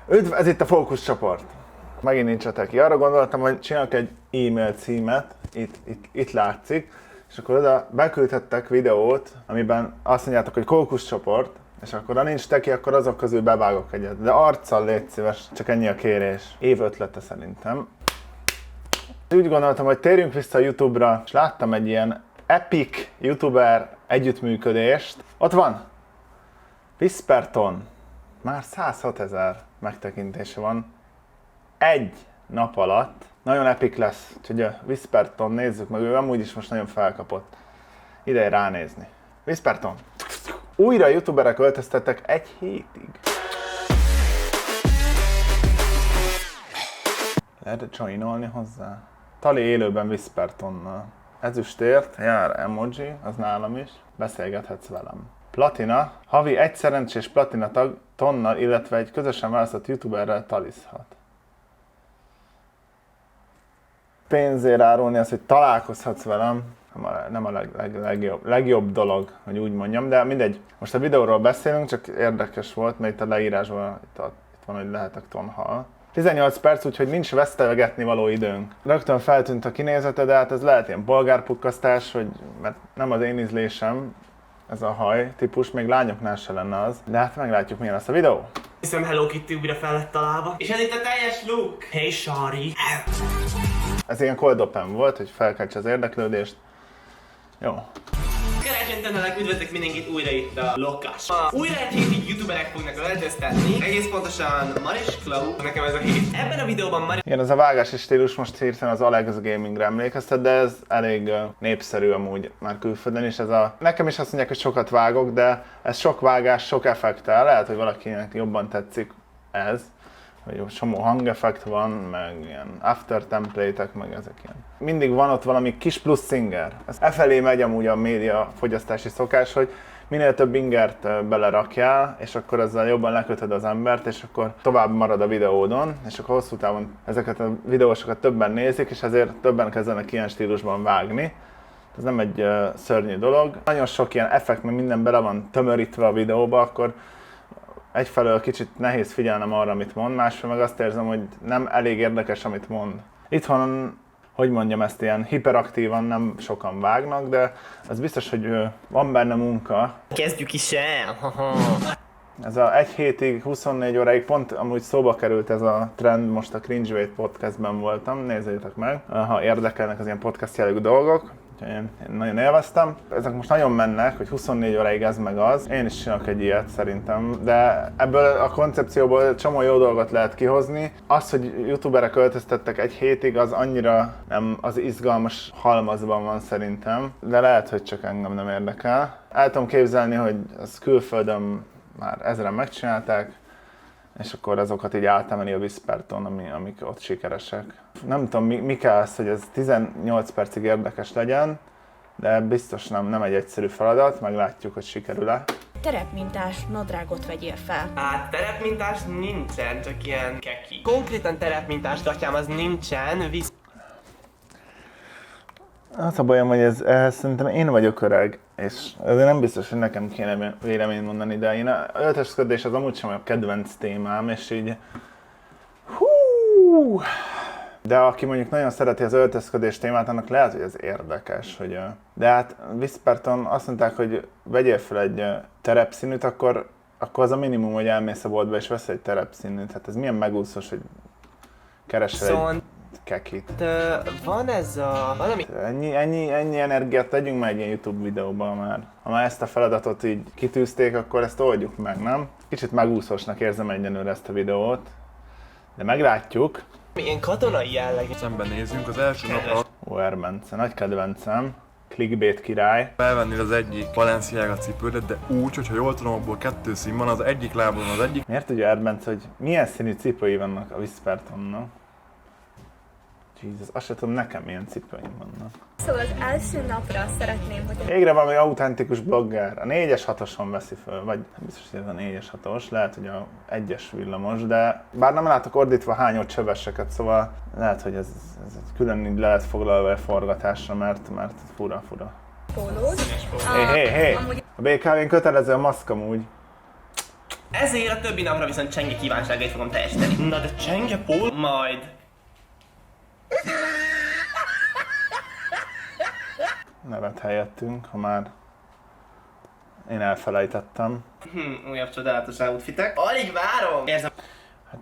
Ez itt a fókuszcsoport. Megint nincsetek ki. Arra gondoltam, hogy csinálok egy e-mail címet, itt látszik, és akkor oda beküldhettek videót, amiben azt mondjátok, hogy fókuszcsoport, és akkor ha nincs teki, akkor azok közül bevágok egyet. De arccal légy szíves, csak ennyi a kérés. Év ötlete szerintem. Úgy gondoltam, hogy térjünk vissza a YouTube-ra, és láttam egy ilyen epic YouTuber együttműködést. Ott van! Whisperton. Már 106 000 megtekintése van. Egy nap alatt. Nagyon epic lesz. Úgyhogy a Whisperton nézzük meg, ő amúgy is most nagyon felkapott. Ideje ránézni. Whisperton. Újra youtuberek öltöztettek egy hétig. Lehet joinolni hozzá? Tali élőben Whispertonnal. Ezüstért jár emoji, az nálam is. Beszélgethetsz velem. Platina. Havi egy szerencsés platina tag Tonnal, illetve egy közösen választott youtuberrel talizhat. Pénzért árulni azt, hogy találkozhatsz velem, nem a legjobb dolog, hogy úgy mondjam, de mindegy. Most a videóról beszélünk, csak érdekes volt, mert itt a leírásban itt van, hogy lehetek tonhal. 18 perc, úgyhogy nincs vesztegetni való időnk. Rögtön feltűnt a kinézete, de hát ez lehet ilyen bolgárpukkasztás, mert nem az én ízlésem, ez a haj típus, még lányoknál se lenne az. De hát meglátjuk, milyen lesz a videó. Hiszem Hello Kitty újra fel lett találva. És ez itt a teljes look. Hey Shari. Ez ilyen cold open volt, hogy felkeltse az érdeklődést. Jó. Keresetlenelek, üdvözlök mindenkit újra itt a Lokás. Újra egy hétig youtuberek fognak öltöztetni. Egész pontosan Maris Klau, nekem ez a hét. Ebben a videóban Maris... Igen, ez a vágási stílus most hirtelen az Alex Gamingre emlékeztet, de ez elég népszerű amúgy már külföldön is. Nekem is azt mondják, hogy sokat vágok, de ez sok vágás, sok effektel. Lehet, hogy valakinek jobban tetszik ez. Hogy csomó hangeffekt van, meg ilyen after template-ek, meg ezek ilyen. Mindig van ott valami kis plusz inger. Ez efelé megy amúgy a média fogyasztási szokás, hogy minél több ingert belerakjál, és akkor ezzel jobban lekötöd az embert, és akkor tovább marad a videódon, és akkor hosszú távon ezeket a videósokat többen nézik, és ezért többen kezdenek ilyen stílusban vágni. Ez nem egy szörnyű dolog. Nagyon sok ilyen effekt, mert minden bele van tömörítve a videóba, akkor egyfelől kicsit nehéz figyelnem arra, amit mond, másfelől meg azt érzem, hogy nem elég érdekes, amit mond. Itthon, hogy mondjam, ezt ilyen hiperaktívan nem sokan vágnak, de az biztos, hogy van benne munka. Kezdjük is el! Ez a egy hétig, 24 óráig pont amúgy szóba került ez a trend, most a Cringeweight podcastben voltam, nézzétek meg, ha érdekelnek az ilyen podcast jellegű dolgok. Én nagyon élveztem. Ezek most nagyon mennek, hogy 24 óráig ez meg az. Én is csinálok egy ilyet szerintem, de ebből a koncepcióból csomó jó dolgot lehet kihozni. Az, hogy youtuberek öltöztettek egy hétig, az annyira nem az izgalmas halmazban van szerintem, de lehet, hogy csak engem nem érdekel. El tudom képzelni, hogy az külföldön már ezren megcsinálták, és akkor azokat így átemeli a Whisperton, amik ott sikeresek. Nem tudom, mi kell az, hogy ez 18 percig érdekes legyen, de biztos nem egy egyszerű feladat, meglátjuk, hogy sikerül-e. Terepmintás nadrágot vegyél fel. Hát terepmintás nincsen, csak ilyen keki. Konkrétan terepmintás gatyám az nincsen, Az a bajom, hogy ehhez szerintem én vagyok öreg, és ezért nem biztos, hogy nekem kéne véleményt mondani, de én a öltözködés az amúgy sem a kedvenc témám, és így... Hú! De aki mondjuk nagyon szereti az öltözködés témát, annak lehet, hogy ez érdekes, hogy... De hát Whisperton azt mondták, hogy vegyél fel egy terepszínűt, akkor az a minimum, hogy elmész a boltba és vesz egy terepszínűt. Hát ez milyen megúszós, hogy keresel egy kekit. Van ez a... valami... Ennyi energiát tegyünk meg egy ilyen YouTube videóban már. Ha már ezt a feladatot így kitűzték, akkor ezt oldjuk meg, nem? Kicsit megúszósnak érzem egyenlőre ezt a videót. De meglátjuk. Ilyen katonai jellegű. Szembenézünk az első napra. OR Bence, nagy kedvencem. Clickbait király. Felvennél az egyik Balenciaga cipődet, de úgy, hogyha jól tudom, abból 2 szín van, az egyik lábon az egyik. Miért tudja OR Bence, hogy milyen színű cipői vannak a Whispertonnak? Jesus, azt sem tudom, nekem milyen cipőim vannak. Szóval az első napra szeretném, hogy... Végre valami autentikus blogger. A 4-es 6-oson veszi föl, vagy nem biztos, hogy ez a 4-es 6-os, lehet, hogy a 1-es villamos, de bár nem látok ordítva hányott csöveseket, szóval lehet, hogy ez egy külön így le lehet foglalva a forgatásra, mert fura. Pólód. Hé! A BKV-n kötelező a maszk amúgy. Ezért a többi napra viszont Csenge kívánságait fogom teljesíteni. Na de Csenge Paul majd... Nevet helyettünk, ha már én elfelejtettem. Újabb csodálatos outfitek. Alig várom! Érzem... Hát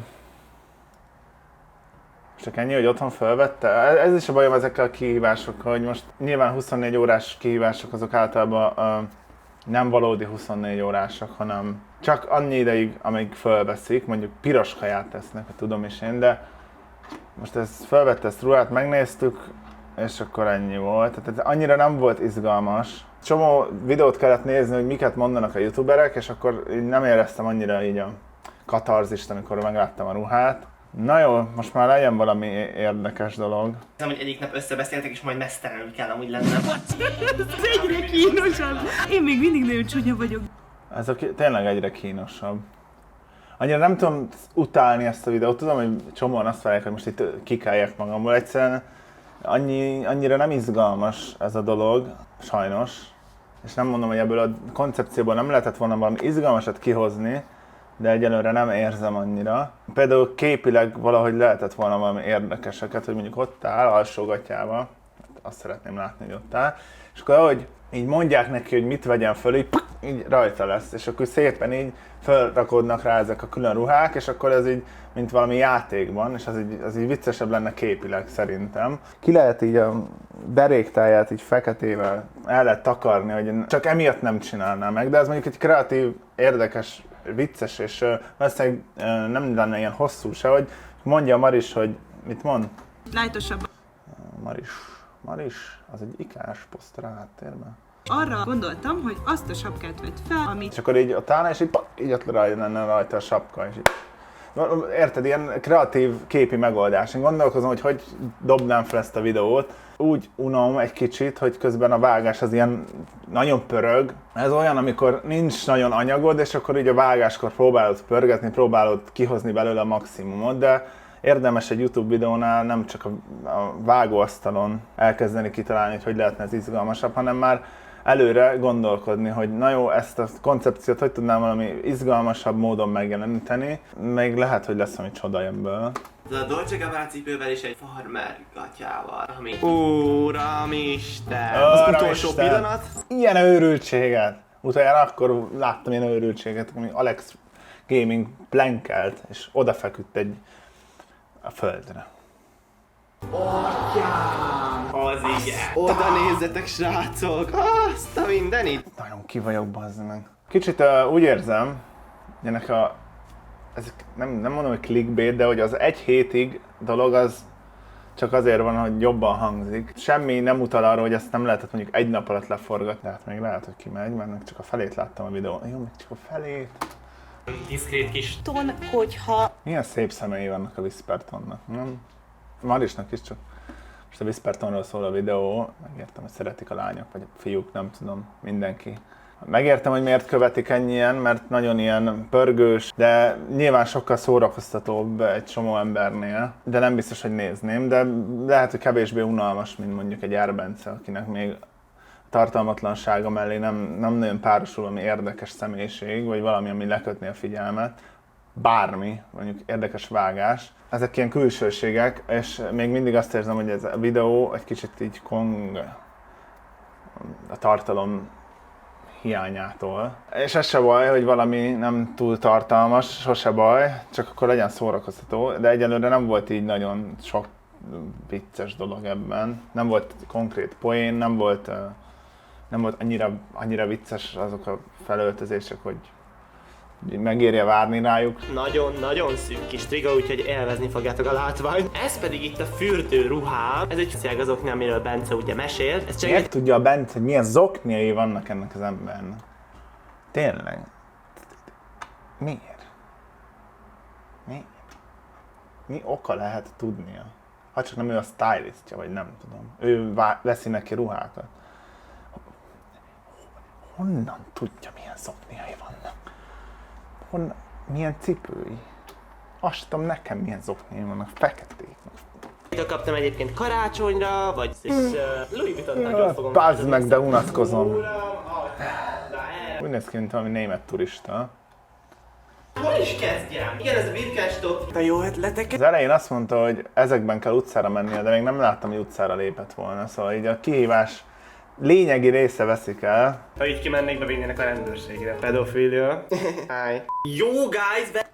csak ennyi, hogy otthon felvette? Ez is a bajom ezekkel a kihívásokkal, hogy most nyilván 24 órás kihívások azok általában nem valódi 24 órásak, hanem csak annyi ideig, amíg felveszik, mondjuk piros kaját tesznek, hogy tudom is én, de most ezt felvette, ezt ruhát megnéztük, és akkor ennyi volt. Tehát ez annyira nem volt izgalmas. Csomó videót kellett nézni, hogy miket mondanak a youtuberek, és akkor így nem éreztem annyira így a katarzist, amikor megláttam a ruhát. Na jó, most már legyen valami érdekes dolog. Hiszem, hogy egyik nap összebeszéltek, és majd mesztelenül kell amúgy lennem. Ez egyre kínosabb. Én még mindig nagyon csúnya vagyok. Ez tényleg egyre kínosabb. Annyira nem tudom utálni ezt a videót, tudom, hogy csomóan azt várják, hogy most itt kikáljak magamból. Egyszerűen annyira nem izgalmas ez a dolog, sajnos. És nem mondom, hogy ebből a koncepcióból nem lehetett volna valami izgalmasat kihozni, de egyelőre nem érzem annyira. Például képileg valahogy lehetett volna valami érdekeseket, hogy mondjuk ott áll alsógatjával, azt szeretném látni, hogy ott áll, és akkor ahogy így mondják neki, hogy mit vegyen föl, így rajta lesz, és akkor szépen így felrakódnak rá ezek a külön ruhák, és akkor ez így, mint valami játékban, és az így viccesebb lenne képileg szerintem. Ki lehet így a deréktáját így feketével el lehet takarni, hogy csak emiatt nem csinálná meg, de ez mondjuk egy kreatív, érdekes, vicces, és valószínűleg nem lenne ilyen hosszú se, hogy mondja Maris, hogy mit mond? Lájtosabb. Maris, az egy ikás poszter a háttérben. Arra gondoltam, hogy azt a sapkát vedd fel, amit... És akkor így ott állna, és így ott lenne rajta a sapka, és így. Érted, ilyen kreatív képi megoldás. Én gondolkozom, hogy dobnám fel ezt a videót. Úgy unom egy kicsit, hogy közben a vágás az ilyen nagyon pörög. Ez olyan, amikor nincs nagyon anyagod, és akkor így a vágáskor próbálod pörgetni, próbálod kihozni belőle a maximumot, de érdemes egy YouTube videónál nem csak a vágóasztalon elkezdeni kitalálni, hogy lehetne ez izgalmasabb, hanem már előre gondolkodni, hogy na jó, ezt a koncepciót hogy tudnám valami izgalmasabb módon megjeleníteni, még lehet, hogy lesz valami csoda ebből. A Dolce Gabbana cipővel és egy farmer gatyával, ami... Uramisten! Az utolsó pillanat. Ilyen őrültséget! Utoljára akkor láttam ilyen őrültséget, ami Alex Gaming plankelt, és odafeküdt a földre. Az igen! Oda nézzetek, srácok! Azt a mindenit! Nagyon ki vagyok, bazd meg. Kicsit úgy érzem, hogy ez nem mondom, hogy clickbait, de hogy az egy hétig dolog az csak azért van, hogy jobban hangzik. Semmi nem utal arra, hogy ezt nem lehetett mondjuk egy nap alatt leforgatni, de hát még lehet, hogy kimegy, mert meg csak a felét láttam a videón. Jó, még csak a felét. Diszkrét kis Ton, hogyha... Milyen szép szemei vannak a Whispertonnak, nem? Marisnak is, csak most a Whispertonról szól a videó, megértem, hogy szeretik a lányok, vagy a fiúk, nem tudom, mindenki. Megértem, hogy miért követik ennyien, mert nagyon ilyen pörgős, de nyilván sokkal szórakoztatóbb egy csomó embernél, de nem biztos, hogy nézném, de lehet, hogy kevésbé unalmas, mint mondjuk egy Erbence, akinek még a tartalmatlansága mellé nem nagyon párosul valami érdekes személyiség, vagy valami, ami lekötné a figyelmet. Bármi, mondjuk érdekes vágás. Ezek ilyen külsőségek, és még mindig azt érzem, hogy ez a videó egy kicsit így a tartalom hiányától. És ez se baj, hogy valami nem túl tartalmas, sose baj, csak akkor legyen szórakoztató, de egyelőre nem volt így nagyon sok vicces dolog ebben. Nem volt konkrét poén, nem volt annyira vicces azok a felöltözések, hogy megérje várni rájuk. nagyon-nagyon szűk kis triga, úgyhogy élvezni fogjátok a látványt. Ez pedig itt a fürdő ruhám. Ez egy szeg azokni, amiről Bence ugye mesélt. Ez csak Miért tudja a Bence, hogy milyen zokniai vannak ennek az embernek? Tényleg? Miért? Mi oka lehet tudnia? Ha csak nem ő a stylistja, vagy nem tudom. Ő veszi neki ruhákat. Honnan tudja, milyen zokniai vannak? Milyen cipői? Azt tudom, nekem milyen zokniai vannak, feketék. kaptam egyébként karácsonyra, vagy Louis Vuitton-tól fogom. Bazd meg, de unatkozom. Úgy néz ki, mint valami német turista. Hol is kezdjem? Igen, ez a birkás top. De jó ötletek. Az elején azt mondta, hogy ezekben kell utcára mennie, de még nem láttam, hogy utcára lépett volna. Szóval így a kihívás lényegi része veszik el. Ha így kimennék, bevinnének a rendőrségre. Pedofilia. Hi. Jó, guys,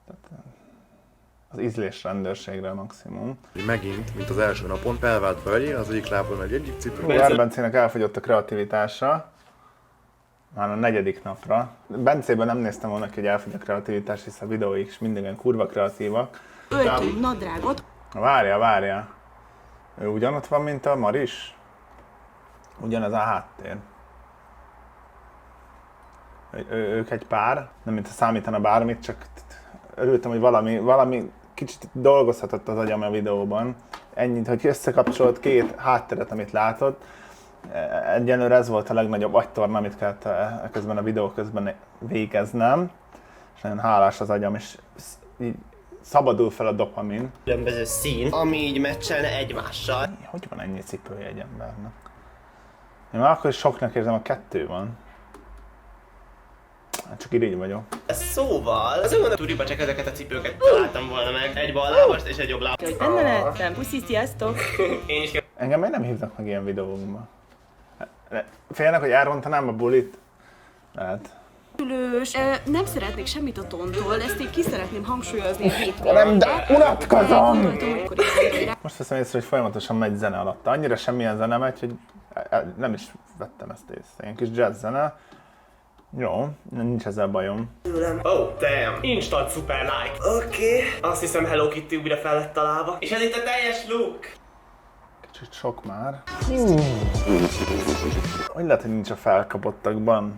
Az ízlés rendőrségre maximum. Megint, mint az első napon, felvált felé, az egyik lábon megy egyik cipő. Bencének elfogyott a kreativitása. Már a 4. napra. Bencében nem néztem volna ki, hogy elfogy a kreativitás, hisz a videóik is mindig olyan kurva kreatívak. Öltünk nadrágot. Várja. Ő ugyanott van, mint a Maris? Ugyanez a háttér. Ők egy pár, nem mint ha számítana bármit, csak örültem, hogy valami kicsit dolgozhatott az agyam a videóban. Ennyit, hogy összekapcsolt két hátteret, amit látott. Egyelőre ez volt a legnagyobb agytorna, amit kellett közben a videó közben végeznem. És nagyon hálás az agyam, és így szabadul fel a dopamin. Különböző szín, ami így meccselne egymással. Hogy van ennyi cipője egy embernek? Én már akkor is soknak érzem, a 2 van. Hát csak irigy vagyok. Szóval, az önmondom, turiba csak ezeket a cipőket találtam volna meg. Egy ballábast és egy jobb lábast. Hogy benne lettem. Puszi, sziasztok. Én is Engem miért nem hívnak meg ilyen videókba? Félnek, hogy elrontanám a bulit? Lehet. Ülős. Nem szeretnék semmit a tontól, ezt én ki szeretném hangsúlyozni a hétről. Nem, de unatkozom! Most Most veszem észre, hogy folyamatosan megy zene alatt. Annyira semmilyen zene megy, hogy nem is vettem ezt észre. Ilyen kis jazz zene. Jó, nincs ezzel bajom. Oh, damn. Instant super like. Oké. Azt hiszem Hello Kitty újra fel lett találva. És ez itt a teljes look. Kicsit sok már. Hogy lehet, hogy nincs a felkapottakban?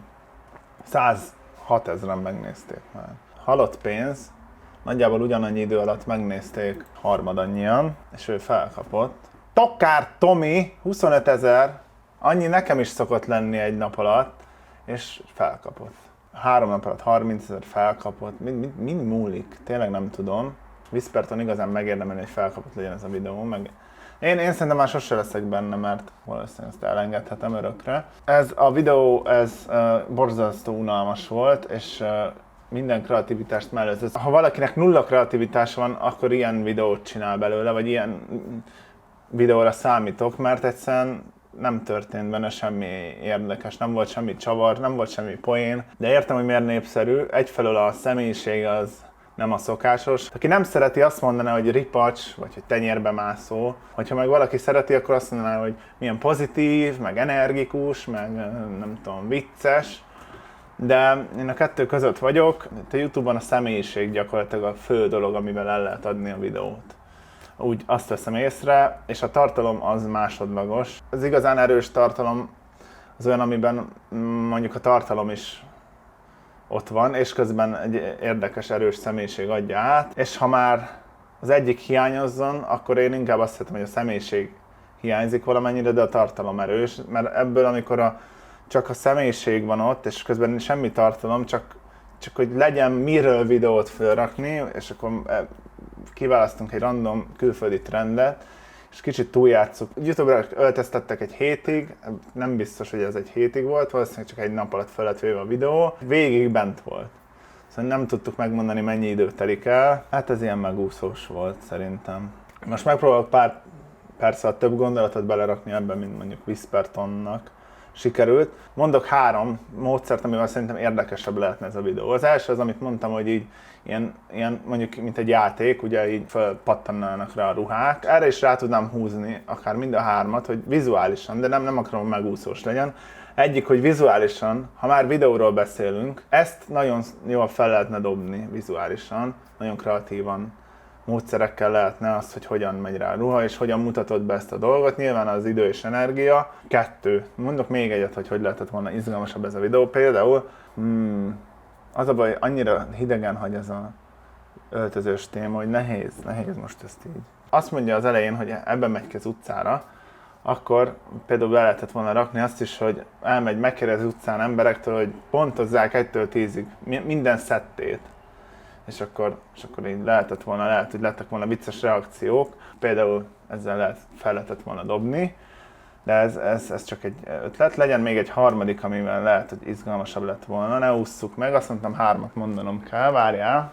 106 000-en megnézték már. Halott pénz. Nagyjából ugyanannyi idő alatt megnézték harmadannyian, és ő felkapott. Tokár Tomi, 25 000. Annyi nekem is szokott lenni egy nap alatt. És felkapott. 3 nap alatt 30 000 felkapott. Mi múlik? Tényleg nem tudom. Whisperton igazán megérdemeli, hogy felkapott legyen ez a videó. Meg én szerintem már sose leszek benne, mert valószínűleg ezt elengedhetem örökre. Ez a videó, ez borzasztó unalmas volt, és minden kreativitást mellőzött. Ha valakinek nulla kreativitás van, akkor ilyen videót csinál belőle, vagy ilyen videóra számítok, mert egyszerűen nem történt benne semmi érdekes, nem volt semmi csavar, nem volt semmi poén, de értem, hogy miért népszerű. Egyfelől a személyiség az nem a szokásos. Aki nem szereti, azt mondaná, hogy ripacs, vagy hogy tenyérbe mászó. Hogyha meg valaki szereti, akkor azt mondaná, hogy milyen pozitív, meg energikus, meg nem tudom, vicces. De én a 2 között vagyok. A YouTube-on a személyiség gyakorlatilag a fő dolog, amivel el lehet adni a videót. Úgy azt veszem észre, és a tartalom az másodlagos. Az igazán erős tartalom az olyan, amiben mondjuk a tartalom is ott van, és közben egy érdekes, erős személyiség adja át. És ha már az egyik hiányozzon, akkor én inkább azt hiszem, hogy a személyiség hiányzik valamennyire, de a tartalom erős. Mert ebből, amikor csak a személyiség van ott, és közben semmi tartalom, csak hogy legyen miről videót felrakni, és akkor kiválasztunk egy random külföldi trendet, és kicsit túljátszuk. YouTube-ra öltöztettek egy hétig, nem biztos, hogy ez egy hétig volt, valószínűleg csak egy nap alatt fel lett véve a videó. Végig bent volt. Szóval nem tudtuk megmondani, mennyi idő telik el. Hát ez ilyen megúszós volt szerintem. Most megpróbálok persze a több gondolatot belerakni ebben, mint mondjuk Whispertonnak sikerült. Mondok 3 módszert, amivel szerintem érdekesebb lehetne ez a videó. Az első az, amit mondtam, hogy így ilyen mondjuk, mint egy játék, ugye így felpattannának rá a ruhák. Erre is rá tudnám húzni akár mind a 3-at, hogy vizuálisan, de nem akarom, hogy megúszós legyen. Egyik, hogy vizuálisan, ha már videóról beszélünk, ezt nagyon jól fel lehetne dobni vizuálisan, nagyon kreatívan. Módszerekkel lehetne az, hogy hogyan megy rá a ruha, és hogyan mutatod be ezt a dolgot. Nyilván az idő és energia. 2. Mondok még egyet, hogy lehetett volna izgalmasabb ez a videó. Például, az a baj, annyira hidegen hagy ez a öltözős téma, hogy nehéz most ezt így. Azt mondja az elején, hogy ebben megy ki az utcára, akkor például be lehetett volna rakni azt is, hogy elmegy, megkérdez az utcán emberektől, hogy pontozzák 1-től 10-ig minden szettét. És akkor így lehet, hogy lettek volna vicces reakciók, például ezzel fel lehetett volna dobni. De ez csak egy ötlet. Legyen még egy harmadik, amivel lehet, hogy izgalmasabb lett volna. Ne ússzuk meg, azt mondtam 3 mondanom kell, várjál.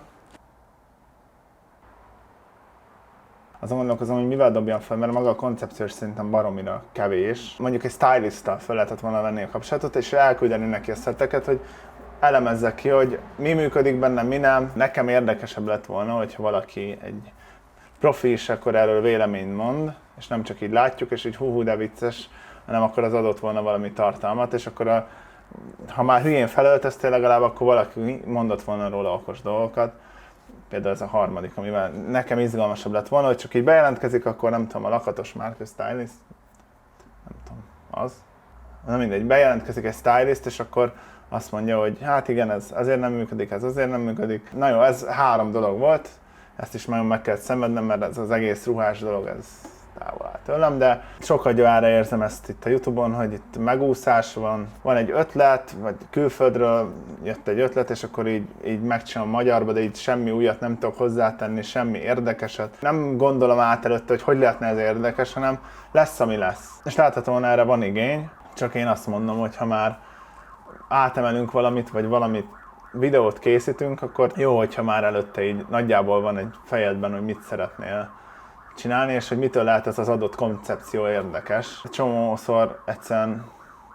Azon gondolkozom, hogy mivel dobjam fel, mert maga a koncepció szerintem baromira kevés. Mondjuk egy stylisttal fel lehetett volna venni a kapcsolatot, és elküldeni neki a szetteket, hogy elemezze ki, hogy mi működik benne, mi nem. Nekem érdekesebb lett volna, hogyha valaki egy profi is akkor erről véleményt mond, és nem csak így látjuk, és így hú, de vicces, hanem akkor az adott volna valami tartalmat, és akkor ha már hülyén felöltöztél legalább, akkor valaki mondott volna róla okos dolgokat. Például ez a harmadik, amivel nekem izgalmasabb lett volna, hogy csak így bejelentkezik, akkor nem tudom, a Lakatos Márka stylist, nem tudom, az. Na mindegy, bejelentkezik egy stylist, és akkor azt mondja, hogy hát igen, ez azért nem működik, ez azért nem működik. Na jó, ez 3 dolog volt, ezt is nagyon meg kellett szenvednem, mert ez az egész ruhás dolog, ez távol áll tőlem, de sokkal gyarára érzem ezt itt a Youtube-on, hogy itt megúszás van egy ötlet, vagy külföldről jött egy ötlet, és akkor így megcsinálom magyarba, de így semmi újat nem tudok hozzátenni, semmi érdekeset. Nem gondolom át előtte, hogy lehetne ez érdekes, hanem lesz, ami lesz. És láthatóan erre van igény, csak én azt mondom, hogy ha már átemelünk valamit, vagy valamit videót készítünk, akkor jó, hogyha már előtte így nagyjából van egy fejedben, hogy mit szeretnél csinálni, és hogy mitől lehet ez az adott koncepció érdekes. Egy csomószor egyszerűen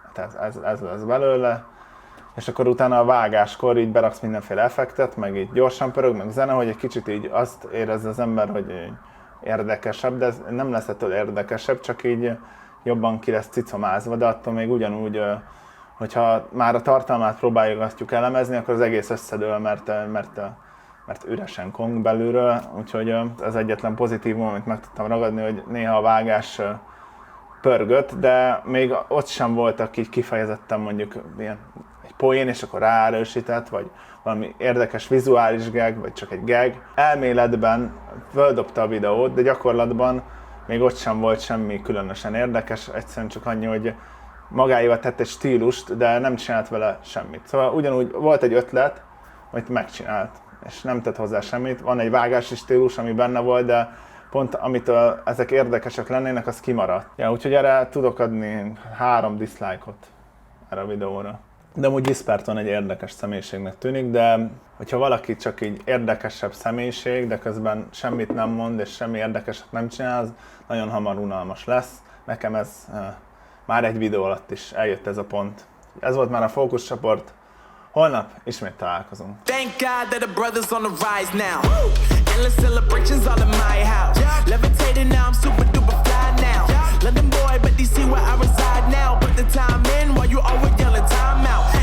ez lesz belőle, és akkor utána a vágáskor így beraksz mindenféle effektet, meg így gyorsan pörög, meg zene, hogy egy kicsit így azt érezze az ember, hogy érdekesebb, de ez nem lesz ettől érdekesebb, csak így jobban ki lesz cicomázva, de attól még ugyanúgy, hogyha már a tartalmát próbáljuk elemezni, akkor az egész összedől, mert üresen kong belülről, úgyhogy ez egyetlen pozitívum, amit meg tudtam ragadni, hogy néha a vágás pörgött, de még ott sem voltak így kifejezetten mondjuk ilyen egy poén, és akkor ráerősített, vagy valami érdekes vizuális gag, vagy csak egy gag. Elméletben földobta a videót, de gyakorlatban még ott sem volt semmi különösen érdekes, egyszerűen csak annyi, hogy magáéval tett egy stílust, de nem csinált vele semmit. Szóval ugyanúgy volt egy ötlet, amit megcsinált, és nem tett hozzá semmit. Van egy vágási stílus, ami benne volt, de pont amitől ezek érdekesek lennének, az kimaradt. Ja, úgyhogy erre tudok adni 3 dislike-ot erre a videóra. De amúgy Gisperton egy érdekes személyiségnek tűnik, de hogyha valaki csak így érdekesebb személyiség, de közben semmit nem mond és semmi érdekeset nem csinál, az nagyon hamar unalmas lesz. Nekem ez már egy videó alatt is eljött ez a pont. Ez volt már a fókuszcsoport. Holnap ismét találkozunk. Thank God that the brothers on the rise now. Endless celebrations all in my house. Levitating now, I'm super duper fly now. London boy, but DC where I reside now. Put the time in while you always yelling time out.